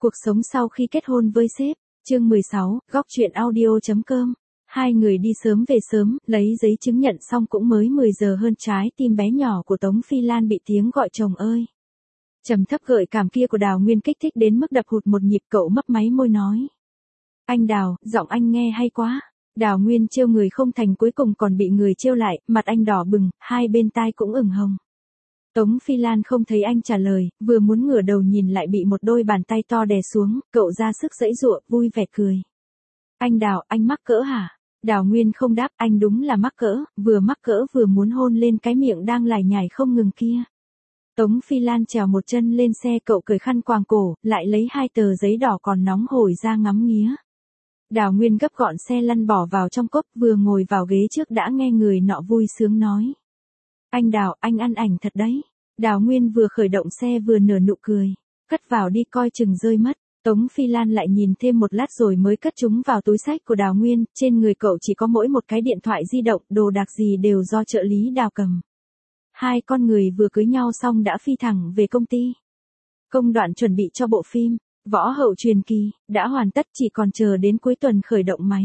Cuộc sống sau khi kết hôn với sếp, chương 16, góc chuyện audio.com. Hai người đi sớm về sớm, lấy giấy chứng nhận xong cũng mới 10 giờ hơn, trái tim bé nhỏ của Tống Phi Lan bị tiếng gọi chồng ơi. Trầm thấp gợi cảm kia của Đào Nguyên kích thích đến mức đập hụt một nhịp, cậu mấp máy môi nói. Anh Đào, giọng anh nghe hay quá. Đào Nguyên trêu người không thành, cuối cùng còn bị người trêu lại, mặt anh đỏ bừng, hai bên tai cũng ửng hồng. Tống Phi Lan không thấy anh trả lời, vừa muốn ngửa đầu nhìn lại bị một đôi bàn tay to đè xuống, cậu ra sức giãy giụa, vui vẻ cười. Anh Đào, anh mắc cỡ hả? Đào Nguyên không đáp, anh đúng là mắc cỡ vừa muốn hôn lên cái miệng đang lải nhải không ngừng kia. Tống Phi Lan trèo một chân lên xe, cậu cởi khăn quàng cổ, lại lấy 2 tờ giấy đỏ còn nóng hổi ra ngắm nghía. Đào Nguyên gấp gọn xe lăn bỏ vào trong cốp, vừa ngồi vào ghế trước đã nghe người nọ vui sướng nói. Anh Đào, anh ăn ảnh thật đấy. Đào Nguyên vừa khởi động xe vừa nở nụ cười. Cất vào đi, coi chừng rơi mất. Tống Phi Lan lại nhìn thêm một lát rồi mới cất chúng vào túi xách của Đào Nguyên. Trên người cậu chỉ có mỗi một cái điện thoại di động, đồ đạc gì đều do trợ lý Đào cầm. Hai con người vừa cưới nhau xong đã phi thẳng về công ty. Công đoạn chuẩn bị cho bộ phim Võ Hậu Truyền Kỳ đã hoàn tất, chỉ còn chờ đến cuối tuần khởi động máy.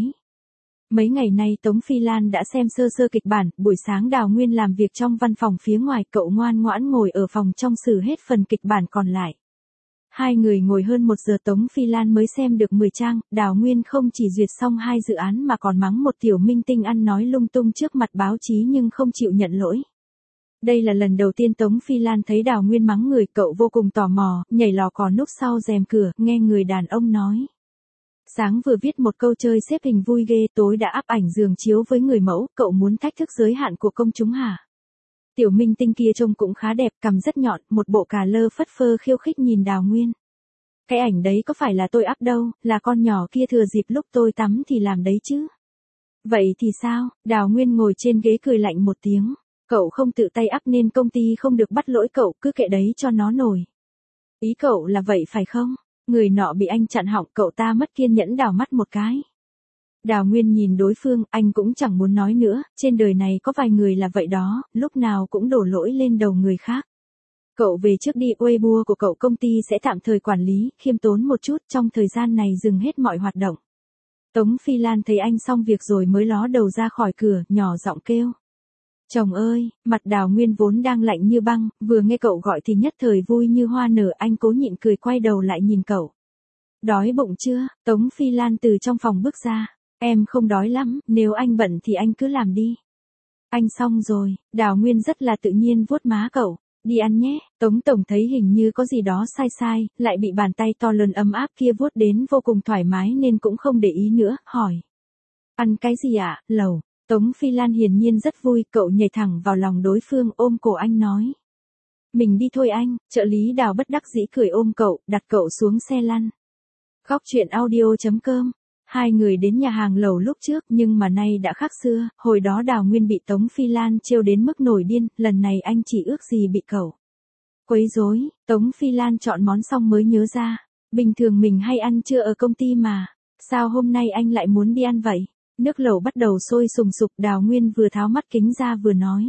Mấy ngày nay Tống Phi Lan đã xem sơ sơ kịch bản, buổi sáng Đào Nguyên làm việc trong văn phòng phía ngoài, cậu ngoan ngoãn ngồi ở phòng trong xử hết phần kịch bản còn lại. Hai người ngồi hơn 1 giờ Tống Phi Lan mới xem được 10 trang, Đào Nguyên không chỉ duyệt xong 2 dự án mà còn mắng một tiểu minh tinh ăn nói lung tung trước mặt báo chí nhưng không chịu nhận lỗi. Đây là lần đầu tiên Tống Phi Lan thấy Đào Nguyên mắng người, cậu vô cùng tò mò, nhảy lò cò núp sau rèm cửa, nghe người đàn ông nói. Sáng vừa viết một câu chơi xếp hình vui ghê, tối đã ắp ảnh giường chiếu với người mẫu, cậu muốn thách thức giới hạn của công chúng hả? Tiểu minh tinh kia trông cũng khá đẹp, cằm rất nhọn, một bộ cà lơ phất phơ khiêu khích nhìn Đào Nguyên. Cái ảnh đấy có phải là tôi ắp đâu, là con nhỏ kia thừa dịp lúc tôi tắm thì làm đấy chứ. Vậy thì sao? Đào Nguyên ngồi trên ghế cười lạnh một tiếng. Cậu không tự tay ắp nên công ty không được bắt lỗi cậu, cứ kệ đấy cho nó nổi. Ý cậu là vậy phải không? Người nọ bị anh chặn họng, cậu ta mất kiên nhẫn đảo mắt một cái. Đào Nguyên nhìn đối phương, anh cũng chẳng muốn nói nữa, trên đời này có vài người là vậy đó, lúc nào cũng đổ lỗi lên đầu người khác. Cậu về trước đi, Weibo của cậu công ty sẽ tạm thời quản lý, khiêm tốn một chút, trong thời gian này dừng hết mọi hoạt động. Tống Phi Lan thấy anh xong việc rồi mới ló đầu ra khỏi cửa, nhỏ giọng kêu. Chồng ơi, mặt Đào Nguyên vốn đang lạnh như băng, vừa nghe cậu gọi thì nhất thời vui như hoa nở, anh cố nhịn cười quay đầu lại nhìn cậu. Đói bụng chưa? Tống Phi Lan từ trong phòng bước ra. Em không đói lắm, nếu anh bận thì anh cứ làm đi. Anh xong rồi, Đào Nguyên rất là tự nhiên vuốt má cậu. Đi ăn nhé. Tống Tổng thấy hình như có gì đó sai sai, lại bị bàn tay to lớn ấm áp kia vuốt đến vô cùng thoải mái nên cũng không để ý nữa, hỏi. Ăn cái gì ạ? Lẩu. Tống Phi Lan hiển nhiên rất vui, cậu nhảy thẳng vào lòng đối phương, ôm cổ anh nói. Mình đi thôi anh. Trợ lý Đào bất đắc dĩ cười ôm cậu, đặt cậu xuống xe lăn. Góc chuyện audio.com. Hai người đến nhà hàng lẩu lúc trước nhưng mà nay đã khác xưa, hồi đó Đào Nguyên bị Tống Phi Lan trêu đến mức nổi điên, lần này anh chỉ ước gì bị cậu quấy rối. Tống Phi Lan chọn món xong mới nhớ ra, bình thường mình hay ăn trưa ở công ty mà, sao hôm nay anh lại muốn đi ăn vậy? Nước lẩu bắt đầu sôi sùng sục, Đào Nguyên vừa tháo mắt kính ra vừa nói.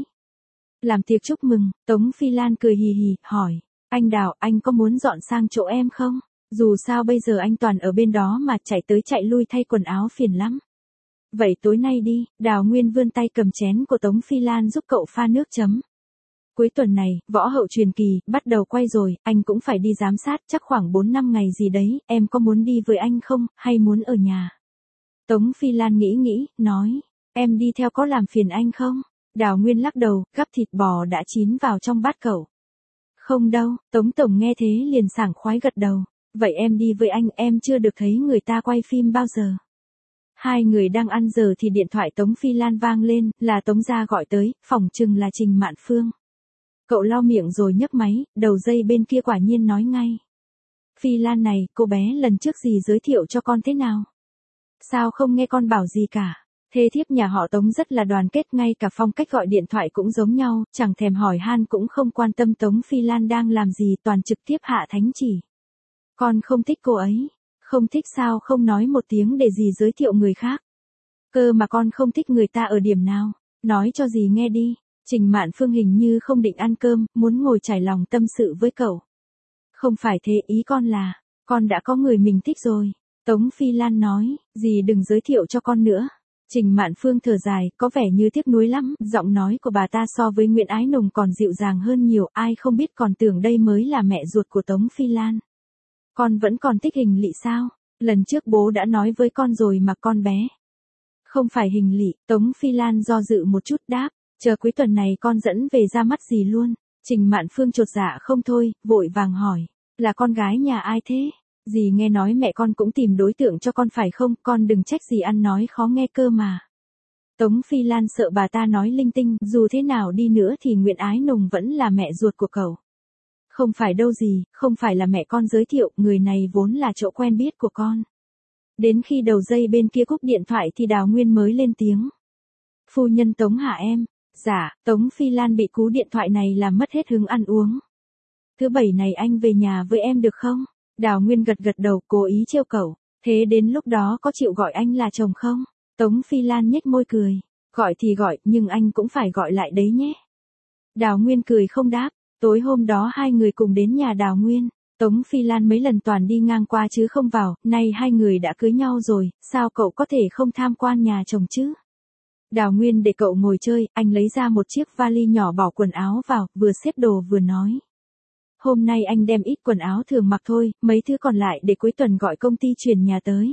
Làm tiệc chúc mừng. Tống Phi Lan cười hì hì, hỏi. Anh Đào, anh có muốn dọn sang chỗ em không? Dù sao bây giờ anh toàn ở bên đó mà chạy tới chạy lui thay quần áo phiền lắm. Vậy tối nay đi. Đào Nguyên vươn tay cầm chén của Tống Phi Lan giúp cậu pha nước chấm. Cuối tuần này, Võ Hậu Truyền Kỳ bắt đầu quay rồi, anh cũng phải đi giám sát, chắc khoảng 4-5 ngày gì đấy, em có muốn đi với anh không, hay muốn ở nhà? Tống Phi Lan nghĩ, nói, em đi theo có làm phiền anh không? Đào Nguyên lắc đầu, gắp thịt bò đã chín vào trong bát cậu. Không đâu. Tống Tổng nghe thế liền sảng khoái gật đầu. Vậy em đi với anh, em chưa được thấy người ta quay phim bao giờ. Hai người đang ăn giờ thì điện thoại Tống Phi Lan vang lên, là Tống Gia gọi tới, phỏng chừng là Trình Mạn Phương. Cậu lau miệng rồi nhấc máy, đầu dây bên kia quả nhiên nói ngay. Phi Lan này, cô bé lần trước gì giới thiệu cho con thế nào? Sao không nghe con bảo gì cả? Thê thiếp nhà họ Tống rất là đoàn kết, ngay cả phong cách gọi điện thoại cũng giống nhau, chẳng thèm hỏi han cũng không quan tâm Tống Phi Lan đang làm gì, toàn trực tiếp hạ thánh chỉ. Con không thích cô ấy. Không thích sao không nói một tiếng để gì giới thiệu người khác? Cơ mà con không thích người ta ở điểm nào? Nói cho dì nghe đi. Trình Mạn Phương hình như không định ăn cơm, muốn ngồi trải lòng tâm sự với cậu. Không phải thế, ý con là, Con đã có người mình thích rồi. Tống Phi Lan nói, dì đừng giới thiệu cho con nữa. Trình Mạn Phương thở dài, có vẻ như tiếc nuối lắm, giọng nói của bà ta so với Nguyễn Ái Nùng còn dịu dàng hơn nhiều, ai không biết còn tưởng đây mới là mẹ ruột của Tống Phi Lan. Con vẫn còn thích Hình Lị sao? Lần trước bố đã nói với con rồi mà con bé. Không phải Hình Lị, Tống Phi Lan do dự một chút đáp, chờ cuối tuần này con dẫn về ra mắt dì luôn. Trình Mạn Phương chột dạ không thôi, vội vàng hỏi, là con gái nhà ai thế? Dì nghe nói mẹ con cũng tìm đối tượng cho con phải không, con đừng trách dì ăn nói khó nghe cơ mà. Tống Phi Lan sợ bà ta nói linh tinh, dù thế nào đi nữa thì Nguyễn Ái Nùng vẫn là mẹ ruột của cậu. Không phải đâu dì, không phải là mẹ con giới thiệu, người này vốn là chỗ quen biết của con. Đến khi đầu dây bên kia cúp điện thoại thì Đào Nguyên mới lên tiếng. Phu nhân Tống hả em? Dạ, Tống Phi Lan bị cú điện thoại này làm mất hết hứng ăn uống. Thứ bảy này anh về nhà với em được không? Đào Nguyên gật gật đầu, cố ý trêu cẩu. Thế đến lúc đó có chịu gọi anh là chồng không? Tống Phi Lan nhếch môi cười. Gọi thì gọi, nhưng anh cũng phải gọi lại đấy nhé. Đào Nguyên cười không đáp. Tối hôm đó hai người cùng đến nhà Đào Nguyên. Tống Phi Lan mấy lần toàn đi ngang qua chứ không vào, nay hai người đã cưới nhau rồi, sao cậu có thể không tham quan nhà chồng chứ? Đào Nguyên để cậu ngồi chơi, anh lấy ra một chiếc vali nhỏ bỏ quần áo vào, vừa xếp đồ vừa nói. Hôm nay anh đem ít quần áo thường mặc thôi, mấy thứ còn lại để cuối tuần gọi công ty chuyển nhà tới.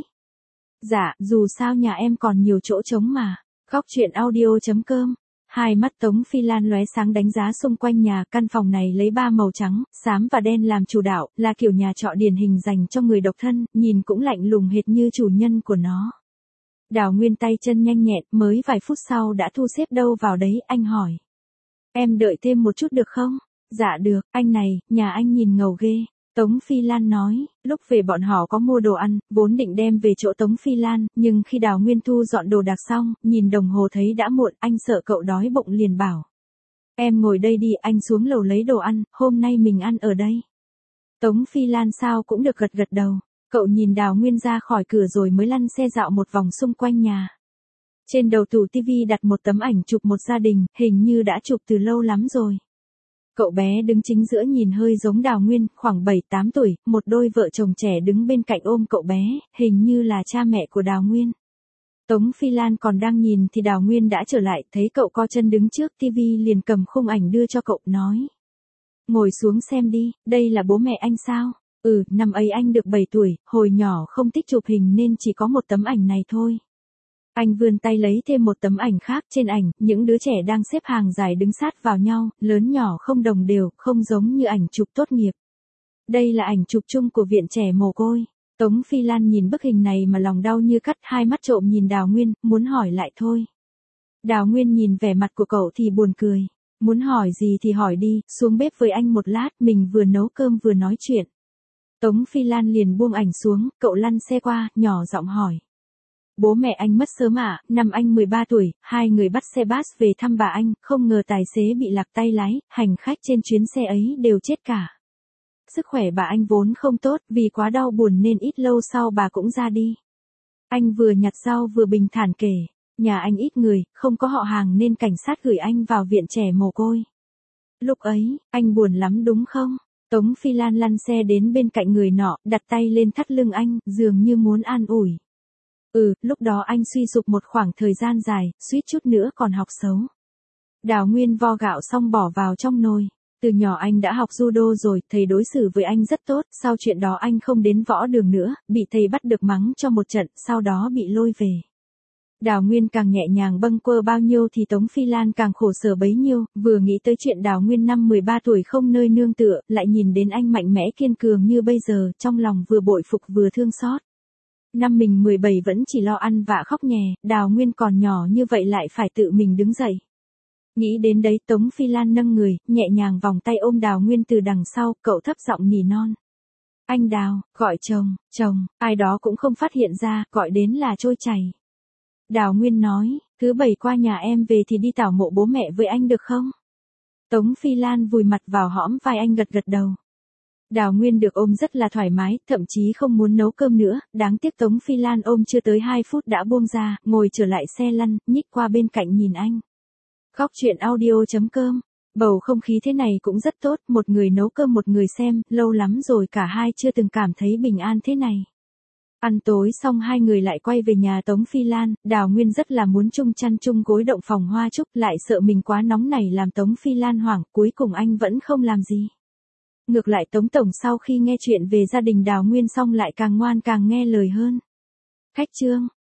Dạ, dù sao nhà em còn nhiều chỗ trống mà. Góc truyện audio.com. Hai mắt Tống Phi Lan lóe sáng đánh giá xung quanh nhà, căn phòng này lấy ba màu trắng, xám và đen làm chủ đạo, là kiểu nhà trọ điển hình dành cho người độc thân, nhìn cũng lạnh lùng hệt như chủ nhân của nó. Đào Nguyên tay chân nhanh nhẹn, mới vài phút sau đã thu xếp đâu vào đấy, anh hỏi. Em đợi thêm một chút được không? Dạ được, anh này, nhà anh nhìn ngầu ghê. Tống Phi Lan nói, lúc về bọn họ có mua đồ ăn, vốn định đem về chỗ Tống Phi Lan, nhưng khi Đào Nguyên thu dọn đồ đạc xong, nhìn đồng hồ thấy đã muộn, anh sợ cậu đói bụng liền bảo. Em ngồi đây đi, anh xuống lầu lấy đồ ăn, hôm nay mình ăn ở đây. Tống Phi Lan sao cũng được gật gật đầu, cậu nhìn Đào Nguyên ra khỏi cửa rồi mới lăn xe dạo một vòng xung quanh nhà. Trên đầu tủ tivi đặt một tấm ảnh chụp một gia đình, hình như đã chụp từ lâu lắm rồi. Cậu bé đứng chính giữa nhìn hơi giống Đào Nguyên, khoảng 7-8 tuổi, một đôi vợ chồng trẻ đứng bên cạnh ôm cậu bé, hình như là cha mẹ của Đào Nguyên. Tống Phi Lan còn đang nhìn thì Đào Nguyên đã trở lại, thấy cậu co chân đứng trước tivi liền cầm khung ảnh đưa cho cậu, nói. Ngồi xuống xem đi, đây là bố mẹ anh sao? Năm ấy anh được 7 tuổi, hồi nhỏ không thích chụp hình nên chỉ có một tấm ảnh này thôi. Anh vươn tay lấy thêm một tấm ảnh khác, trên ảnh, những đứa trẻ đang xếp hàng dài đứng sát vào nhau, lớn nhỏ không đồng đều, không giống như ảnh chụp tốt nghiệp. Đây là ảnh chụp chung của viện trẻ mồ côi. Tống Phi Lan nhìn bức hình này mà lòng đau như cắt, hai mắt trộm nhìn Đào Nguyên, muốn hỏi lại thôi. Đào Nguyên nhìn vẻ mặt của cậu thì buồn cười. Muốn hỏi gì thì hỏi đi, xuống bếp với anh một lát, mình vừa nấu cơm vừa nói chuyện. Tống Phi Lan liền buông ảnh xuống, cậu lăn xe qua, nhỏ giọng hỏi. Bố mẹ anh mất sớm ạ, năm anh 13 tuổi, hai người bắt xe bus về thăm bà anh, không ngờ tài xế bị lạc tay lái, hành khách trên chuyến xe ấy đều chết cả. Sức khỏe bà anh vốn không tốt, vì quá đau buồn nên ít lâu sau bà cũng ra đi. Anh vừa nhặt rau vừa bình thản kể, nhà anh ít người, không có họ hàng nên cảnh sát gửi anh vào viện trẻ mồ côi. Lúc ấy, anh buồn lắm đúng không? Tống Phi Lan lăn xe đến bên cạnh người nọ, đặt tay lên thắt lưng anh, dường như muốn an ủi. Lúc đó anh suy sụp một khoảng thời gian dài, suýt chút nữa còn học xấu. Đào Nguyên vo gạo xong bỏ vào trong nồi. Từ nhỏ anh đã học judo rồi, thầy đối xử với anh rất tốt, sau chuyện đó anh không đến võ đường nữa, bị thầy bắt được mắng cho một trận, sau đó bị lôi về. Đào Nguyên càng nhẹ nhàng bâng quơ bao nhiêu thì Tống Phi Lan càng khổ sở bấy nhiêu, vừa nghĩ tới chuyện Đào Nguyên năm 13 tuổi không nơi nương tựa, lại nhìn đến anh mạnh mẽ kiên cường như bây giờ, trong lòng vừa bội phục vừa thương xót. Năm mình 17 vẫn chỉ lo ăn vạ khóc nhè, Đào Nguyên còn nhỏ như vậy lại phải tự mình đứng dậy. Nghĩ đến đấy Tống Phi Lan nâng người, nhẹ nhàng vòng tay ôm Đào Nguyên từ đằng sau, cậu thấp giọng nỉ non. Anh Đào, gọi chồng, ai đó cũng không phát hiện ra, gọi đến là trôi chảy. Đào Nguyên nói, thứ bảy qua nhà em về thì đi tảo mộ bố mẹ với anh được không? Tống Phi Lan vùi mặt vào hõm vai anh gật gật đầu. Đào Nguyên được ôm rất là thoải mái, thậm chí không muốn nấu cơm nữa, đáng tiếc Tống Phi Lan ôm chưa tới 2 phút đã buông ra, ngồi trở lại xe lăn, nhích qua bên cạnh nhìn anh. Góc truyện audio.com Bầu không khí thế này cũng rất tốt, một người nấu cơm một người xem, lâu lắm rồi cả hai chưa từng cảm thấy bình an thế này. Ăn tối xong hai người lại quay về nhà Tống Phi Lan, Đào Nguyên rất là muốn chung chăn chung gối động phòng hoa trúc, lại sợ mình quá nóng nảy làm Tống Phi Lan hoảng, cuối cùng anh vẫn không làm gì. Ngược lại Tống Tổng sau khi nghe chuyện về gia đình Đào Nguyên xong lại càng ngoan càng nghe lời hơn. Khách Trương